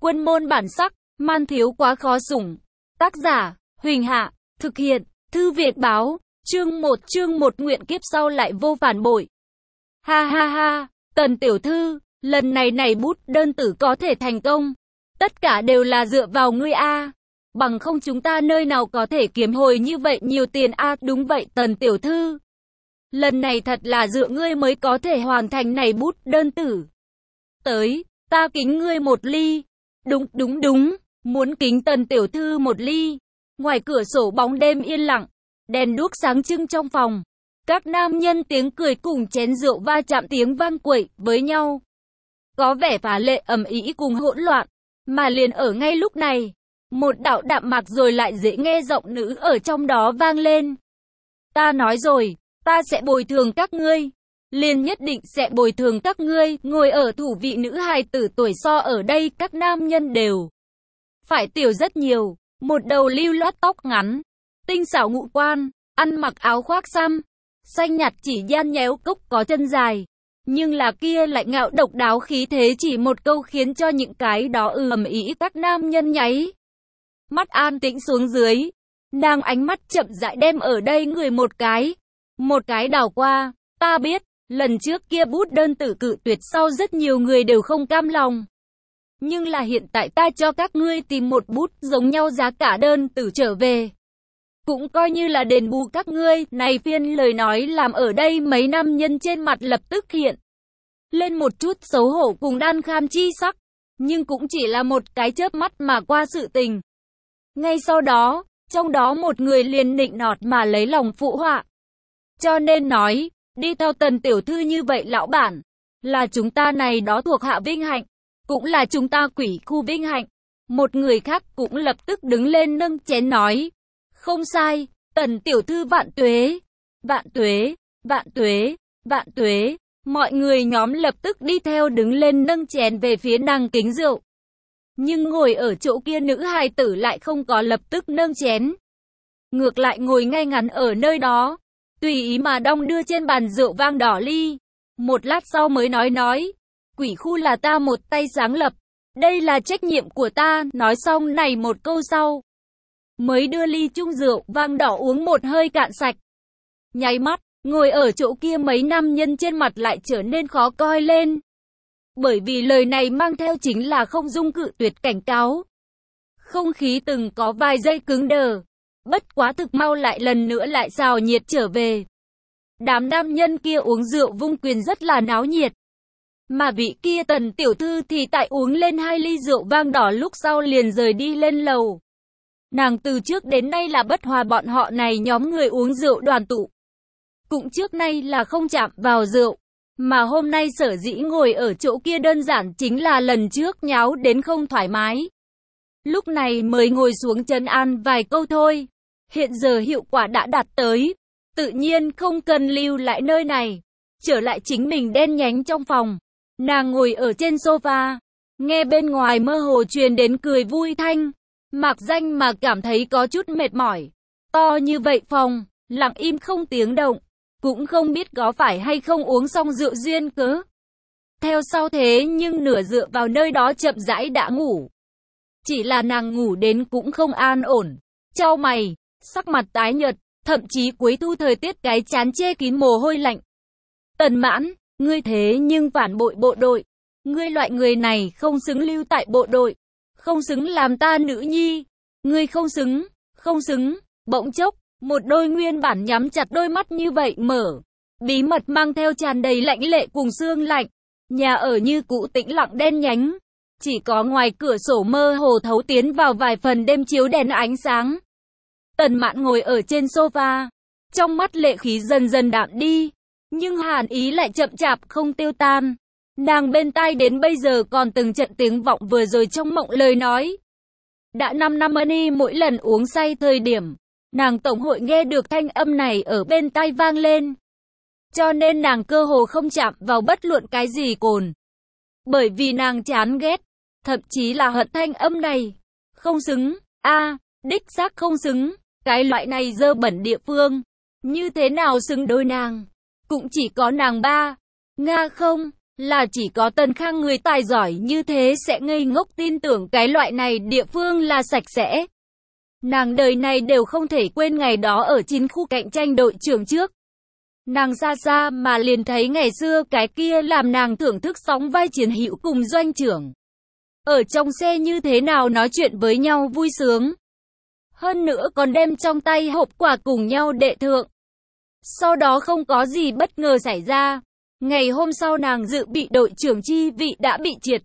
Quân môn bản sắc, man thiếu quá khó sủng. Tác giả, Huỳnh Hạ, thực hiện, Thư Viện Báo, chương 1 nguyện kiếp sau lại vô phản bội. Ha ha ha, Tần tiểu thư, lần này bút đơn tử có thể thành công. Tất cả đều là dựa vào ngươi a. Bằng không chúng ta nơi nào có thể kiếm hồi như vậy nhiều tiền a. Đúng vậy Tần tiểu thư. Lần này thật là dựa ngươi mới có thể hoàn thành này bút đơn tử. Tới, ta kính ngươi một ly. Đúng, muốn kính Tần tiểu thư một ly. Ngoài cửa sổ bóng đêm yên lặng, đèn đuốc sáng trưng trong phòng. Các nam nhân tiếng cười cùng chén rượu va chạm tiếng vang quậy với nhau. Có vẻ phá lệ ầm ĩ cùng hỗn loạn. Mà liền ở ngay lúc này, một đạo đạm mạc rồi lại dễ nghe giọng nữ ở trong đó vang lên. Ta nói rồi, ta sẽ bồi thường các ngươi. Liền nhất định sẽ bồi thường các ngươi. Ngồi ở thủ vị nữ hài tử tuổi so ở đây các nam nhân đều phải tiểu rất nhiều. Một đầu lưu loát tóc ngắn, tinh xảo ngũ quan, ăn mặc áo khoác xăm, xanh nhạt chỉ nhan nhéo cốc có chân dài. Nhưng là kia lại ngạo độc đáo khí thế chỉ một câu khiến cho những cái đó ầm ĩ các nam nhân nháy mắt an tĩnh xuống dưới. Nàng ánh mắt chậm rãi đem ở đây người một cái đảo qua. Ta biết, lần trước kia bút đơn tử cự tuyệt sau rất nhiều người đều không cam lòng. Nhưng là hiện tại ta cho các ngươi tìm một bút giống nhau giá cả đơn tử trở về. Cũng coi như là đền bù các ngươi. Này phiên lời nói làm ở đây mấy nam nhân trên mặt lập tức hiện lên một chút xấu hổ cùng đan khan chi sắc. Nhưng cũng chỉ là một cái chớp mắt mà qua sự tình. Ngay sau đó, trong đó một người liền nịnh nọt mà lấy lòng phụ họa. Cho nên nói, đi theo Tần tiểu thư như vậy lão bản, là chúng ta này đó thuộc hạ vinh hạnh, cũng là chúng ta quỷ khu vinh hạnh. Một người khác cũng lập tức đứng lên nâng chén nói. Không sai, Tần tiểu thư vạn tuế, vạn tuế, vạn tuế, vạn tuế. Mọi người nhóm lập tức đi theo đứng lên nâng chén về phía nàng kính rượu. Nhưng ngồi ở chỗ kia nữ hài tử lại không có lập tức nâng chén. Ngược lại ngồi ngay ngắn ở nơi đó, tùy ý mà đong đưa trên bàn rượu vang đỏ ly. Một lát sau mới nói, quỷ khu là ta một tay sáng lập, đây là trách nhiệm của ta. Nói xong này một câu sau, mới đưa ly chung rượu vang đỏ uống một hơi cạn sạch. Nháy mắt, ngồi ở chỗ kia mấy nam nhân trên mặt lại trở nên khó coi lên. Bởi vì lời này mang theo chính là không dung cự tuyệt cảnh cáo. Không khí từng có vài giây cứng đờ. Bất quá thực mau lại lần nữa lại xào nhiệt trở về. Đám nam nhân kia uống rượu vung quyền rất là náo nhiệt. Mà vị kia Tần tiểu thư thì tại uống lên 2 ly rượu vang đỏ lúc sau liền rời đi lên lầu. Nàng từ trước đến nay là bất hòa bọn họ này nhóm người uống rượu đoàn tụ. Cũng trước nay là không chạm vào rượu. Mà hôm nay sở dĩ ngồi ở chỗ kia đơn giản chính là lần trước nháo đến không thoải mái. Lúc này mới ngồi xuống trấn an vài câu thôi. Hiện giờ hiệu quả đã đạt tới. Tự nhiên không cần lưu lại nơi này. Trở lại chính mình đen nhánh trong phòng. Nàng ngồi ở trên sofa. Nghe bên ngoài mơ hồ truyền đến cười vui thanh. Mạc danh mà cảm thấy có chút mệt mỏi. To như vậy phòng, lặng im không tiếng động. Cũng không biết có phải hay không uống xong rượu duyên cớ. Theo sau thế nhưng nửa dựa vào nơi đó chậm rãi đã ngủ. Chỉ là nàng ngủ đến cũng không an ổn. Chau mày, sắc mặt tái nhợt, thậm chí cuối thu thời tiết cái chán che kín mồ hôi lạnh. Tần Mãn, ngươi thế nhưng phản bội bộ đội. Ngươi loại người này không xứng lưu tại bộ đội. Không xứng làm ta nữ nhi. Ngươi không xứng. Bỗng chốc, một đôi nguyên bản nhắm chặt đôi mắt như vậy mở. Bí mật mang theo tràn đầy lạnh lệ cùng xương lạnh. Nhà ở như cũ tĩnh lặng đen nhánh. Chỉ có ngoài cửa sổ mơ hồ thấu tiến vào vài phần đêm chiếu đèn ánh sáng. Tần Mãn ngồi ở trên sofa. Trong mắt lệ khí dần dần đạm đi. Nhưng hàn ý lại chậm chạp không tiêu tan. Nàng bên tai đến bây giờ còn từng trận tiếng vọng vừa rồi trong mộng lời nói. Đã 5 năm đi mỗi lần uống say thời điểm. Nàng tổng hội nghe được thanh âm này ở bên tai vang lên. Cho nên nàng cơ hồ không chạm vào bất luận cái gì cồn. Bởi vì nàng chán ghét. Thậm chí là hận thanh âm này. Không xứng. Đích xác không xứng. Cái loại này dơ bẩn địa phương. Như thế nào xứng đôi nàng. Cũng chỉ có nàng ba. Nga không. Là chỉ có Tần Khang người tài giỏi như thế sẽ ngây ngốc tin tưởng cái loại này địa phương là sạch sẽ. Nàng đời này đều không thể quên ngày đó ở chiến khu cạnh tranh đội trưởng trước. Nàng xa xa mà liền thấy ngày xưa cái kia làm nàng thưởng thức sóng vai chiến hữu cùng doanh trưởng. Ở trong xe như thế nào nói chuyện với nhau vui sướng. Hơn nữa còn đem trong tay hộp quà cùng nhau đệ thượng. Sau đó không có gì bất ngờ xảy ra. Ngày hôm sau nàng dự bị đội trưởng chi vị đã bị triệt.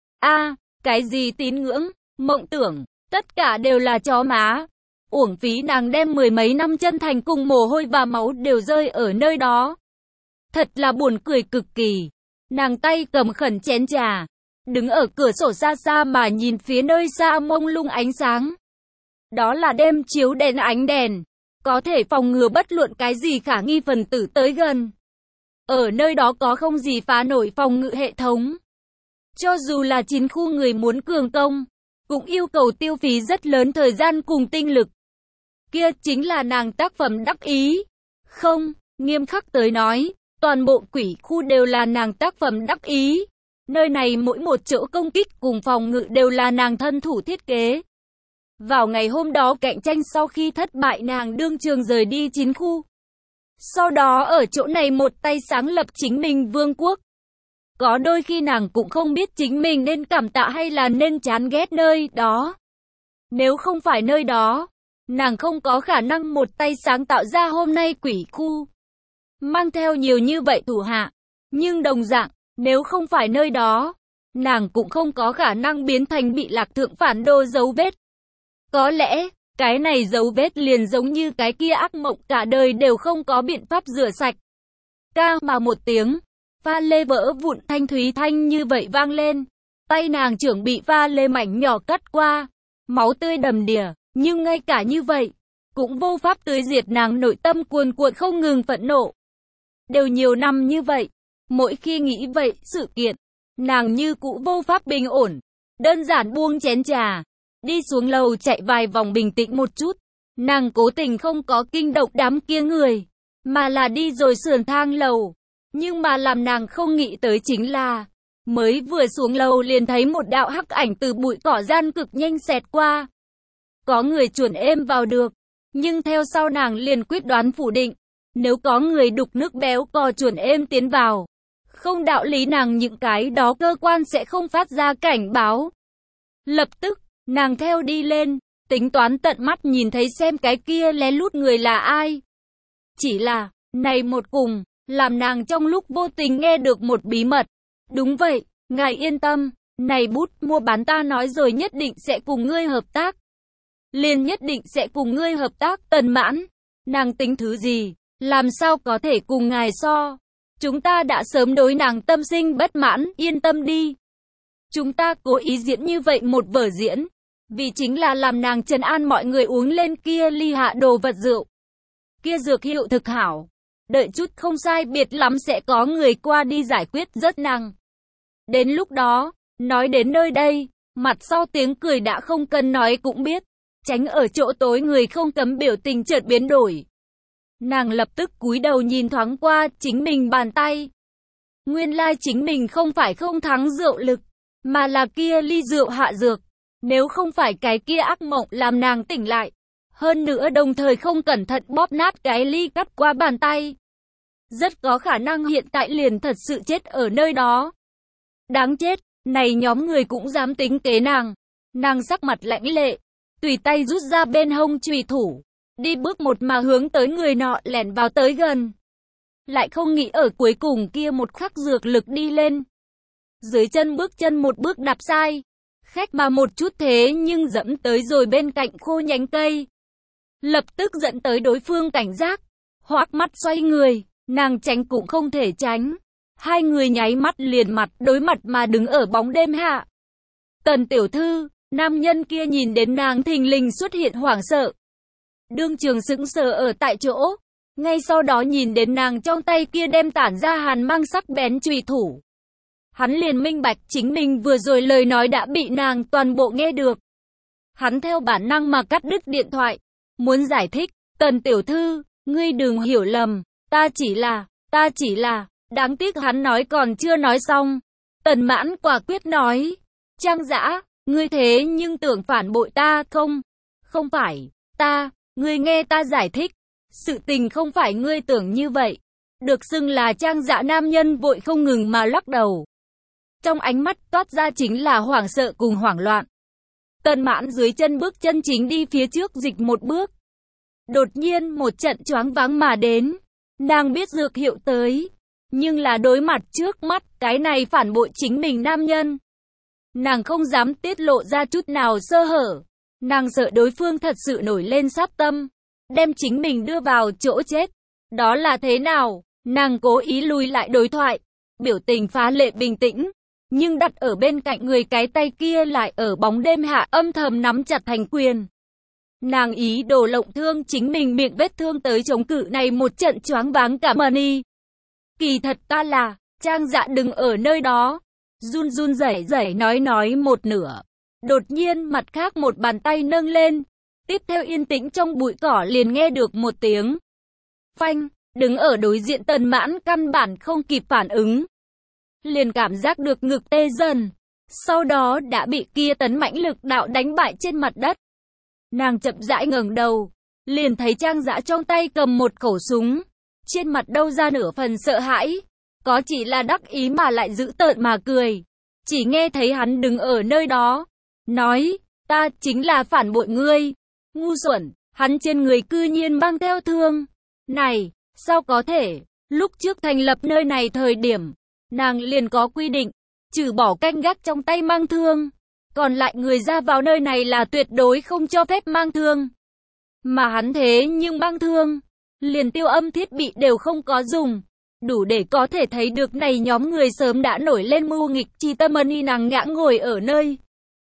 Cái gì tín ngưỡng, mộng tưởng, tất cả đều là chó má. Uổng phí nàng đem mười mấy năm chân thành cùng mồ hôi và máu đều rơi ở nơi đó. Thật là buồn cười cực kỳ. Nàng tay cầm khẩn chén trà, đứng ở cửa sổ xa xa mà nhìn phía nơi xa mông lung ánh sáng. Đó là đêm chiếu đèn ánh đèn, có thể phòng ngừa bất luận cái gì khả nghi phần tử tới gần. Ở nơi đó có không gì phá nổi phòng ngự hệ thống. Cho dù là chiến khu người muốn cường công, cũng yêu cầu tiêu phí rất lớn thời gian cùng tinh lực. Kia chính là nàng tác phẩm đắc ý. Không, nghiêm khắc tới nói, toàn bộ quỷ khu đều là nàng tác phẩm đắc ý. Nơi này mỗi một chỗ công kích cùng phòng ngự đều là nàng thân thủ thiết kế. Vào ngày hôm đó cạnh tranh sau khi thất bại nàng đương trường rời đi chiến khu. Sau đó ở chỗ này một tay sáng lập chính mình vương quốc. Có đôi khi nàng cũng không biết chính mình nên cảm tạ hay là nên chán ghét nơi đó. Nếu không phải nơi đó, nàng không có khả năng một tay sáng tạo ra hôm nay quỷ khu. Mang theo nhiều như vậy thủ hạ. Nhưng đồng dạng, nếu không phải nơi đó, nàng cũng không có khả năng biến thành bị lạc thượng phản đồ dấu vết. Có lẽ, cái này dấu vết liền giống như cái kia ác mộng cả đời đều không có biện pháp rửa sạch. Mà một tiếng, pha lê vỡ vụn thanh thúy thanh như vậy vang lên. Tay nàng trưởng bị pha lê mảnh nhỏ cắt qua, máu tươi đầm đìa, nhưng ngay cả như vậy, cũng vô pháp tưới diệt nàng nội tâm cuồn cuộn không ngừng phẫn nộ. Đều nhiều năm như vậy, mỗi khi nghĩ vậy sự kiện, nàng như cũ vô pháp bình ổn, đơn giản buông chén trà, đi xuống lầu chạy vài vòng bình tĩnh một chút. Nàng cố tình không có kinh động đám kia người, mà là đi rồi sườn thang lầu. Nhưng mà làm nàng không nghĩ tới chính là, mới vừa xuống lầu liền thấy một đạo hắc ảnh từ bụi cỏ gian cực nhanh xẹt qua. Có người chuẩn êm vào được, nhưng theo sau nàng liền quyết đoán phủ định, nếu có người đục nước béo cò chuẩn êm tiến vào, không đạo lý nàng những cái đó cơ quan sẽ không phát ra cảnh báo. Lập tức, nàng theo đi lên, tính toán tận mắt nhìn thấy xem cái kia lén lút người là ai. Chỉ là, này một cùng, làm nàng trong lúc vô tình nghe được một bí mật. Đúng vậy, ngài yên tâm, này bút mua bán ta nói rồi nhất định sẽ cùng ngươi hợp tác. Liền nhất định sẽ cùng ngươi hợp tác. Tần Mãn, nàng tính thứ gì, làm sao có thể cùng ngài so. Chúng ta đã sớm đối nàng tâm sinh bất mãn, yên tâm đi. Chúng ta cố ý diễn như vậy một vở diễn, vì chính là làm nàng trấn an mọi người uống lên kia ly hạ đồ vật rượu. Kia dược hiệu thực hảo, đợi chút không sai biệt lắm sẽ có người qua đi giải quyết rất nàng. Đến lúc đó, nói đến nơi đây, mặt sau tiếng cười đã không cần nói cũng biết, tránh ở chỗ tối người không cấm biểu tình chợt biến đổi. Nàng lập tức cúi đầu nhìn thoáng qua chính mình bàn tay. Nguyên lai chính mình không phải không thắng rượu lực, mà là kia ly rượu hạ dược. Nếu không phải cái kia ác mộng làm nàng tỉnh lại, hơn nữa đồng thời không cẩn thận bóp nát cái ly cắt qua bàn tay, rất có khả năng hiện tại liền thật sự chết ở nơi đó. Đáng chết, này nhóm người cũng dám tính kế nàng. Nàng sắc mặt lãnh lệ, tùy tay rút ra bên hông chùy thủ, đi bước một mà hướng tới người nọ lẻn vào tới gần. Lại không nghĩ ở cuối cùng kia một khắc dược lực đi lên. Dưới chân bước chân một bước đạp sai, khách mà một chút thế nhưng dẫm tới rồi bên cạnh khô nhánh cây. Lập tức dẫn tới đối phương cảnh giác, hoắc mắt xoay người, nàng tránh cũng không thể tránh. Hai người nháy mắt liền mặt đối mặt mà đứng ở bóng đêm hạ. Tần tiểu thư, nam nhân kia nhìn đến nàng thình lình xuất hiện hoảng sợ. Đương trường sững sờ ở tại chỗ, ngay sau đó nhìn đến nàng trong tay kia đem tản ra hàn mang sắc bén chùy thủ. Hắn liền minh bạch chính mình vừa rồi lời nói đã bị nàng toàn bộ nghe được. Hắn theo bản năng mà cắt đứt điện thoại, muốn giải thích, Tần tiểu thư, ngươi đừng hiểu lầm, ta chỉ là, Đáng tiếc hắn nói còn chưa nói xong. Tần Mãn quả quyết nói. Trang Dã, ngươi thế nhưng tưởng phản bội ta không? Không phải, ngươi nghe ta giải thích. Sự tình không phải ngươi tưởng như vậy. Được xưng là Trang Dã nam nhân vội không ngừng mà lắc đầu. Trong ánh mắt toát ra chính là hoảng sợ cùng hoảng loạn. Tần Mãn dưới chân bước chân chính đi phía trước dịch một bước. Đột nhiên một trận choáng váng mà đến. Nàng biết dược hiệu tới. Nhưng là đối mặt trước mắt cái này phản bội chính mình nam nhân. Nàng không dám tiết lộ ra chút nào sơ hở. Nàng sợ đối phương thật sự nổi lên sát tâm. Đem chính mình đưa vào chỗ chết. Đó là thế nào? Nàng cố ý lùi lại đối thoại. Biểu tình phá lệ bình tĩnh. Nhưng đặt ở bên cạnh người cái tay kia lại ở bóng đêm hạ âm thầm nắm chặt thành quyền. Nàng ý đồ lộng thương chính mình miệng vết thương tới chống cự này một trận choáng váng cả mani. Kỳ thật ta là, Trang Dã đừng ở nơi đó. Run run rẩy rẩy nói một nửa. Đột nhiên mặt khác một bàn tay nâng lên. Tiếp theo yên tĩnh trong bụi cỏ liền nghe được một tiếng phanh, đứng ở đối diện Tần Mãn căn bản không kịp phản ứng. Liền cảm giác được ngực tê dần. Sau đó đã bị kia tấn mãnh lực đạo đánh bại trên mặt đất. Nàng chậm rãi ngẩng đầu, liền thấy Trang Dã trong tay cầm một khẩu súng. Trên mặt đâu ra nửa phần sợ hãi. Có chỉ là đắc ý mà lại dữ tợn mà cười. Chỉ nghe thấy hắn đứng ở nơi đó. Nói, ta chính là phản bội ngươi. Ngu xuẩn, hắn trên người cư nhiên mang theo thương. Này, sao có thể? Lúc trước thành lập nơi này thời điểm, nàng liền có quy định, trừ bỏ canh gác trong tay mang thương. Còn lại người ra vào nơi này là tuyệt đối không cho phép mang thương. Mà hắn thế nhưng mang thương. Liền tiêu âm thiết bị đều không có dùng. Đủ để có thể thấy được này nhóm người sớm đã nổi lên mưu nghịch chi tâm ân nàng ngã ngồi ở nơi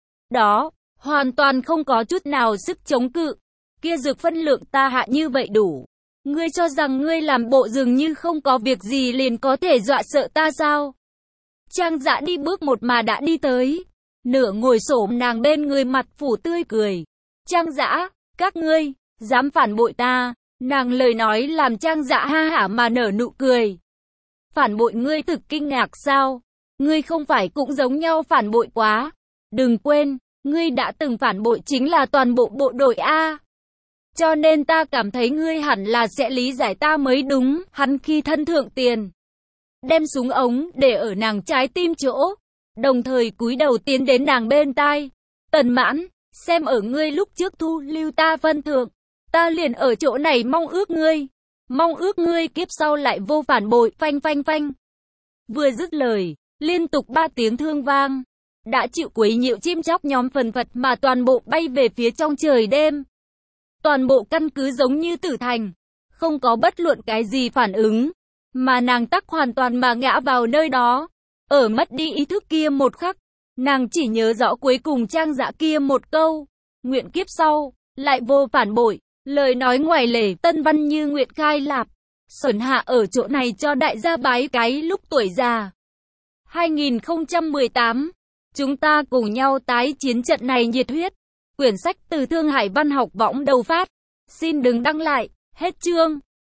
đó. Hoàn toàn không có chút nào sức chống cự. Kia dược phân lượng ta hạ như vậy đủ. Ngươi cho rằng ngươi làm bộ dường như không có việc gì liền có thể dọa sợ ta sao? Trang Dã đi bước một mà đã đi tới. Nửa ngồi xổm nàng bên người mặt phủ tươi cười. Trang Dã, các ngươi, dám phản bội ta. Nàng lời nói làm Trang Dã ha hả mà nở nụ cười. Phản bội ngươi thực kinh ngạc sao? Ngươi không phải cũng giống nhau phản bội quá. Đừng quên, ngươi đã từng phản bội chính là toàn bộ bộ đội A. Cho nên ta cảm thấy ngươi hẳn là sẽ lý giải ta mới đúng. Hắn khi thân thượng tiền. Đem súng ống để ở nàng trái tim chỗ. Đồng thời cúi đầu tiến đến nàng bên tai. Tần Mãn, xem ở ngươi lúc trước thu lưu ta phân thượng. Ta liền ở chỗ này mong ước ngươi. Mong ước ngươi kiếp sau lại vô phản bội. Phanh phanh phanh. Vừa dứt lời, liên tục 3 tiếng thương vang. Đã chịu quấy nhiễu chim chóc nhóm phần phật mà toàn bộ bay về phía trong trời đêm. Toàn bộ căn cứ giống như tử thành. Không có bất luận cái gì phản ứng. Mà nàng tắc hoàn toàn mà ngã vào nơi đó. Ở mất đi ý thức kia một khắc. Nàng chỉ nhớ rõ cuối cùng Trang Dã kia một câu. Nguyện kiếp sau, lại vô phản bội. Lời nói ngoài lề tân văn như nguyện khai lạp. Xuân hạ ở chỗ này cho đại gia bái cái lúc tuổi già. 2018. Chúng ta cùng nhau tái chiến trận này nhiệt huyết. Quyển sách từ Thương Hải Văn học võng đầu phát. Xin đừng đăng lại. Hết chương.